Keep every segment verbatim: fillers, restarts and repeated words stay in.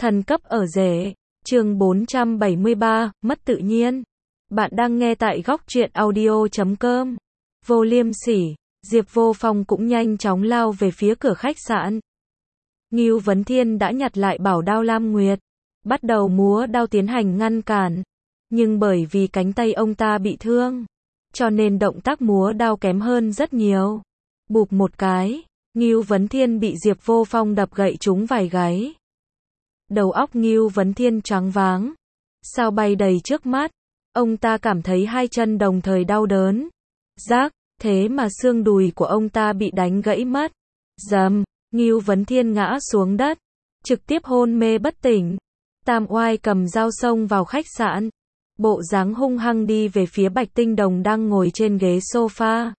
Thần cấp ở rể. Chương bốn trăm bảy mươi ba, mất tự nhiên. Bạn đang nghe tại góc truyện audio chấm com. Vô Liêm Sỉ, Diệp Vô Phong cũng nhanh chóng lao về phía cửa khách sạn. Ngưu Vấn Thiên đã nhặt lại bảo đao Lam Nguyệt, bắt đầu múa đao tiến hành ngăn cản. Nhưng bởi vì cánh tay ông ta bị thương, cho nên động tác múa đao kém hơn rất nhiều. Bụp một cái, Ngưu Vấn Thiên bị Diệp Vô Phong đập gậy trúng vài gáy. Đầu óc Ngưu Vấn Thiên choáng váng, sao bay đầy trước mắt, ông ta cảm thấy hai chân đồng thời đau đớn. Rác, thế mà xương đùi của ông ta bị đánh gãy mất. Dầm, Ngưu Vấn Thiên ngã xuống đất, trực tiếp hôn mê bất tỉnh. Tam Oai cầm dao xông vào khách sạn, bộ dáng hung hăng đi về phía Bạch Tinh Đồng đang ngồi trên ghế sofa.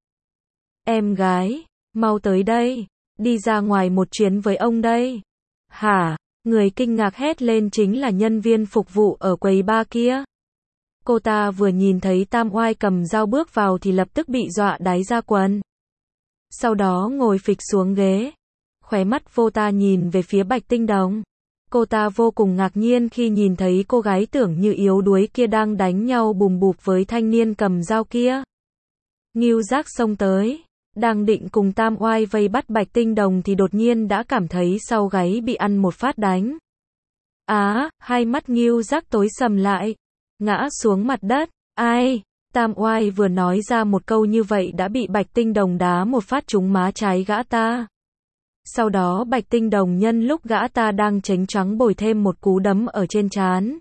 Em gái, mau tới đây, đi ra ngoài một chuyến với ông đây. Hả? Người kinh ngạc hét lên chính là nhân viên phục vụ ở quầy bar kia. Cô ta vừa nhìn thấy Tam Oai cầm dao bước vào thì lập tức bị dọa đáy ra quần. Sau đó ngồi phịch xuống ghế. Khóe mắt vô ta nhìn về phía Bạch Tinh Đồng. Cô ta vô cùng ngạc nhiên khi nhìn thấy cô gái tưởng như yếu đuối kia đang đánh nhau bùm bụp với thanh niên cầm dao kia. Ngưu Giác xông tới, đang định cùng Tam Oai vây bắt Bạch Tinh Đồng thì đột nhiên đã cảm thấy sau gáy bị ăn một phát đánh. Á, à, hai mắt Ngưu Giác tối sầm lại, ngã xuống mặt đất. Ai? Tam Oai vừa nói ra một câu như vậy đã bị Bạch Tinh Đồng đá một phát trúng má trái gã ta. Sau đó Bạch Tinh Đồng nhân lúc gã ta đang chánh choáng bồi thêm một cú đấm ở trên trán.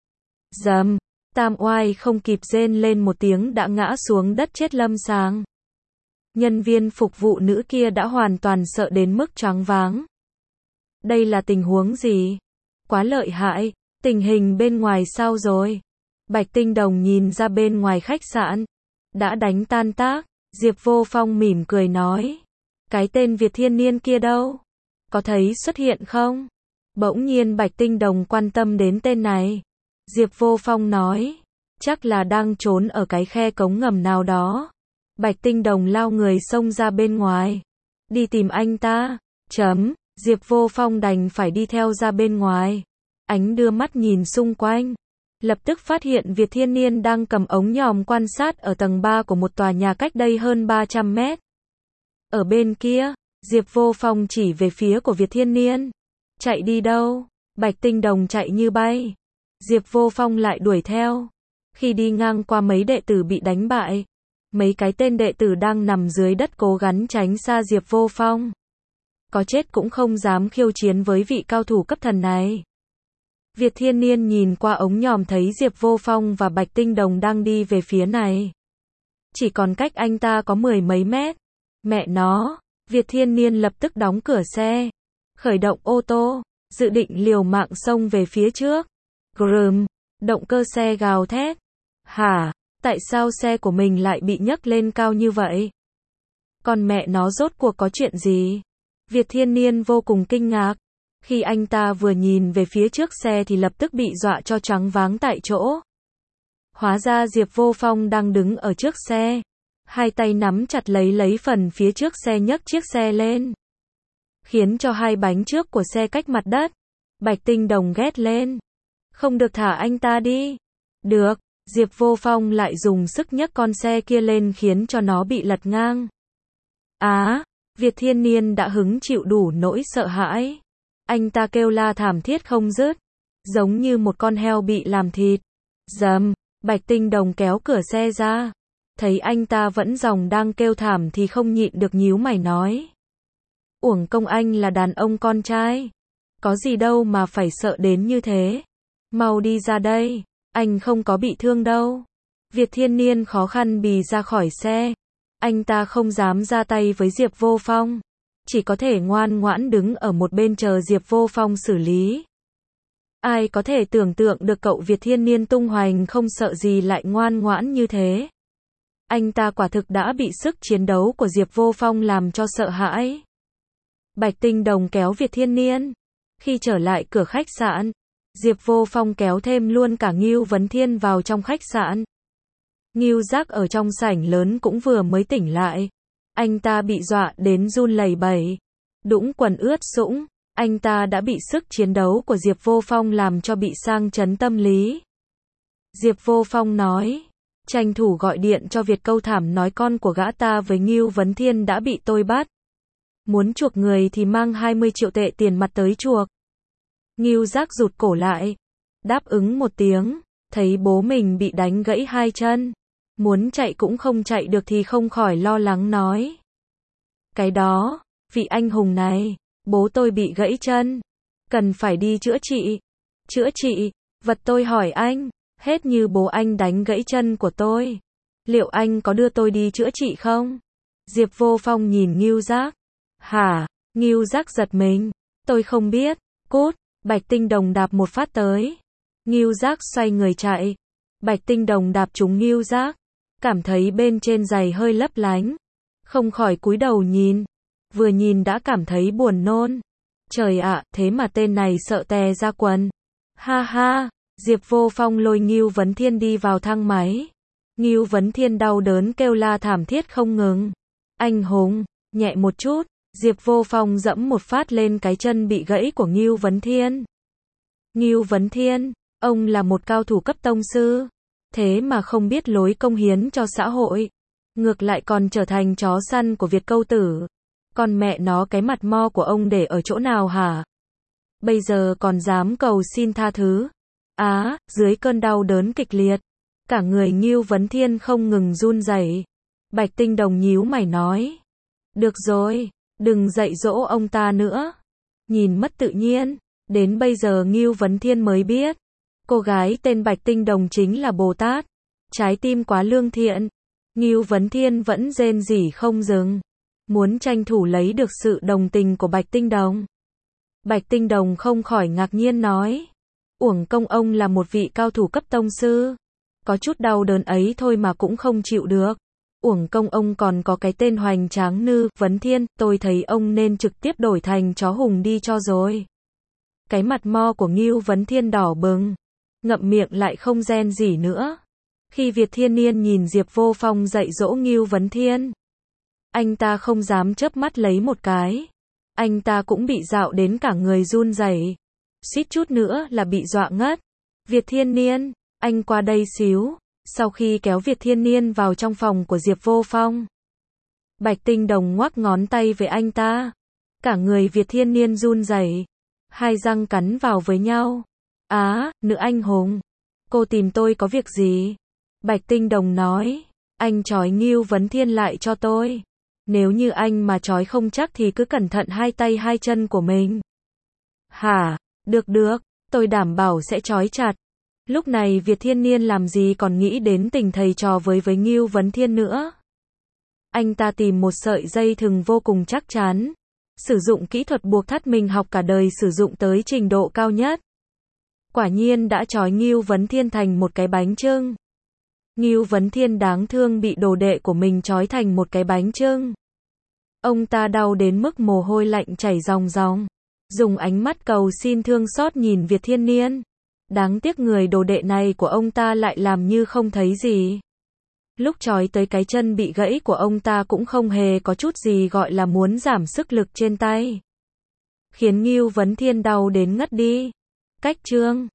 Dầm, Tam Oai không kịp rên lên một tiếng đã ngã xuống đất chết lâm sàng. Nhân viên phục vụ nữ kia đã hoàn toàn sợ đến mức choáng váng. Đây là tình huống gì? Quá lợi hại, tình hình bên ngoài sao rồi? Bạch Tinh Đồng nhìn ra bên ngoài khách sạn, đã đánh tan tác. Diệp Vô Phong mỉm cười nói, cái tên Việt Thiên Niên kia đâu? Có thấy xuất hiện không? Bỗng nhiên Bạch Tinh Đồng quan tâm đến tên này. Diệp Vô Phong nói, chắc là đang trốn ở cái khe cống ngầm nào đó. Bạch Tinh Đồng lao người xông ra bên ngoài, đi tìm anh ta. Chấm, Diệp Vô Phong đành phải đi theo ra bên ngoài. Ánh đưa mắt nhìn xung quanh, lập tức phát hiện Việt Thiên Niên đang cầm ống nhòm quan sát ở tầng ba của một tòa nhà cách đây hơn ba trăm mét. Ở bên kia, Diệp Vô Phong chỉ về phía của Việt Thiên Niên. Chạy đi đâu? Bạch Tinh Đồng chạy như bay. Diệp Vô Phong lại đuổi theo. Khi đi ngang qua mấy đệ tử bị đánh bại, mấy cái tên đệ tử đang nằm dưới đất cố gắng tránh xa Diệp Vô Phong. Có chết cũng không dám khiêu chiến với vị cao thủ cấp thần này. Việt Thiên Niên nhìn qua ống nhòm thấy Diệp Vô Phong và Bạch Tinh Đồng đang đi về phía này. Chỉ còn cách anh ta có mười mấy mét. Mẹ nó, Việt Thiên Niên lập tức đóng cửa xe, khởi động ô tô, dự định liều mạng xông về phía trước. Grum, động cơ xe gào thét. Hả, tại sao xe của mình lại bị nhấc lên cao như vậy? Còn mẹ nó rốt cuộc có chuyện gì? Việt Thiên Niên vô cùng kinh ngạc. Khi anh ta vừa nhìn về phía trước xe thì lập tức bị dọa cho choáng váng tại chỗ. Hóa ra Diệp Vô Phong đang đứng ở trước xe, hai tay nắm chặt lấy lấy phần phía trước xe nhấc chiếc xe lên, khiến cho hai bánh trước của xe cách mặt đất. Bạch Tinh Đồng ghét lên. Không được, thả anh ta đi. Được, Diệp Vô Phong lại dùng sức nhấc con xe kia lên khiến cho nó bị lật ngang. Á, à, Việt Thiên Niên đã hứng chịu đủ nỗi sợ hãi. Anh ta kêu la thảm thiết không dứt, giống như một con heo bị làm thịt. Dầm, Bạch Tinh Đồng kéo cửa xe ra, thấy anh ta vẫn dòng đang kêu thảm thì không nhịn được nhíu mày nói. Uổng công anh là đàn ông con trai, có gì đâu mà phải sợ đến như thế. Mau đi ra đây, anh không có bị thương đâu. Việt Thiên Niên khó khăn bì ra khỏi xe. Anh ta không dám ra tay với Diệp Vô Phong, chỉ có thể ngoan ngoãn đứng ở một bên chờ Diệp Vô Phong xử lý. Ai có thể tưởng tượng được cậu Việt Thiên Niên tung hoành không sợ gì lại ngoan ngoãn như thế. Anh ta quả thực đã bị sức chiến đấu của Diệp Vô Phong làm cho sợ hãi. Bạch Tinh Đồng kéo Việt Thiên Niên. Khi trở lại cửa khách sạn, Diệp Vô Phong kéo thêm luôn cả Ngưu Vấn Thiên vào trong khách sạn. Ngưu Giác ở trong sảnh lớn cũng vừa mới tỉnh lại. Anh ta bị dọa đến run lẩy bẩy, đũng quần ướt sũng, Anh ta đã bị sức chiến đấu của Diệp Vô Phong làm cho bị sang chấn tâm lý. Diệp Vô Phong nói, tranh thủ gọi điện cho Việt Câu thảm nói con của gã ta với Ngưu Vấn Thiên đã bị tôi bắt. Muốn chuộc người thì mang hai mươi triệu tệ tiền mặt tới chuộc. Ngưu Giác rụt cổ lại, đáp ứng một tiếng, thấy bố mình bị đánh gãy hai chân. Muốn chạy cũng không chạy được thì không khỏi lo lắng nói. Cái đó, vị anh hùng này, bố tôi bị gãy chân, cần phải đi chữa trị. Chữa trị, vật tôi hỏi anh, hết như bố anh đánh gãy chân của tôi. Liệu anh có đưa tôi đi chữa trị không? Diệp Vô Phong nhìn Ngưu Giác. Hả? Ngưu Giác giật mình. Tôi không biết. Cút. Bạch Tinh Đồng đạp một phát tới. Ngưu Giác xoay người chạy. Bạch Tinh Đồng đạp trúng Ngưu Giác. Cảm thấy bên trên giày hơi lấp lánh. Không khỏi cúi đầu nhìn. Vừa nhìn đã cảm thấy buồn nôn. Trời ạ, thế mà tên này sợ tè ra quần. Ha ha. Diệp Vô Phong lôi Ngưu Vấn Thiên đi vào thang máy. Ngưu Vấn Thiên đau đớn kêu la thảm thiết không ngừng. Anh hùng, nhẹ một chút. Diệp Vô Phong dẫm một phát lên cái chân bị gãy của Ngưu Vấn Thiên. Ngưu Vấn Thiên, ông là một cao thủ cấp tông sư. Thế mà không biết lối cống hiến cho xã hội. Ngược lại còn trở thành chó săn của Việt Câu tử. Còn mẹ nó cái mặt mo của ông để ở chỗ nào hả? Bây giờ còn dám cầu xin tha thứ. Á, à, dưới cơn đau đớn kịch liệt. Cả người Ngưu Vấn Thiên không ngừng run rẩy. Bạch Tinh Đồng nhíu mày nói. Được rồi, đừng dạy dỗ ông ta nữa. Nhìn mất tự nhiên. Đến bây giờ Ngưu Vấn Thiên mới biết. Cô gái tên Bạch Tinh Đồng chính là Bồ Tát. Trái tim quá lương thiện. Ngưu Vấn Thiên vẫn rên rỉ không dừng. Muốn tranh thủ lấy được sự đồng tình của Bạch Tinh Đồng. Bạch Tinh Đồng không khỏi ngạc nhiên nói. Uổng công ông là một vị cao thủ cấp tông sư. Có chút đau đớn ấy thôi mà cũng không chịu được. Uổng công ông còn có cái tên hoành tráng Ngưu Vấn Thiên, tôi thấy ông nên trực tiếp đổi thành chó hùng đi cho rồi. Cái mặt mo của Ngưu Vấn Thiên đỏ bừng. Ngậm miệng lại không rên gì nữa. Khi Việt Thiên Niên nhìn Diệp Vô Phong dạy dỗ Ngưu Vấn Thiên. Anh ta không dám chớp mắt lấy một cái. Anh ta cũng bị dạo đến cả người run rẩy. Suýt chút nữa là bị dọa ngất. Việt Thiên Niên, anh qua đây xíu. Sau khi kéo Việt Thiên Niên vào trong phòng của Diệp Vô Phong. Bạch Tinh Đồng ngoắc ngón tay với anh ta. Cả người Việt Thiên Niên run rẩy. Hai răng cắn vào với nhau. Á, à, nữ anh hùng. Cô tìm tôi có việc gì? Bạch Tinh Đồng nói. Anh trói Ngưu Vấn Thiên lại cho tôi. Nếu như anh mà trói không chắc thì cứ cẩn thận hai tay hai chân của mình. Hả? Được được, tôi đảm bảo sẽ trói chặt. Lúc này Việt Thiên Niên làm gì còn nghĩ đến tình thầy trò với với Ngưu Vấn Thiên nữa. Anh ta tìm một sợi dây thừng vô cùng chắc chắn. Sử dụng kỹ thuật buộc thắt mình học cả đời sử dụng tới trình độ cao nhất. Quả nhiên đã trói Ngưu Vấn Thiên thành một cái bánh chưng. Ngưu Vấn Thiên đáng thương bị đồ đệ của mình trói thành một cái bánh chưng. Ông ta đau đến mức mồ hôi lạnh chảy ròng ròng. Dùng ánh mắt cầu xin thương xót nhìn Việt Thiên Niên. Đáng tiếc người đồ đệ này của ông ta lại làm như không thấy gì. Lúc trói tới cái chân bị gãy của ông ta cũng không hề có chút gì gọi là muốn giảm sức lực trên tay. Khiến Ngưu Vấn Thiên đau đến ngất đi. Cách chương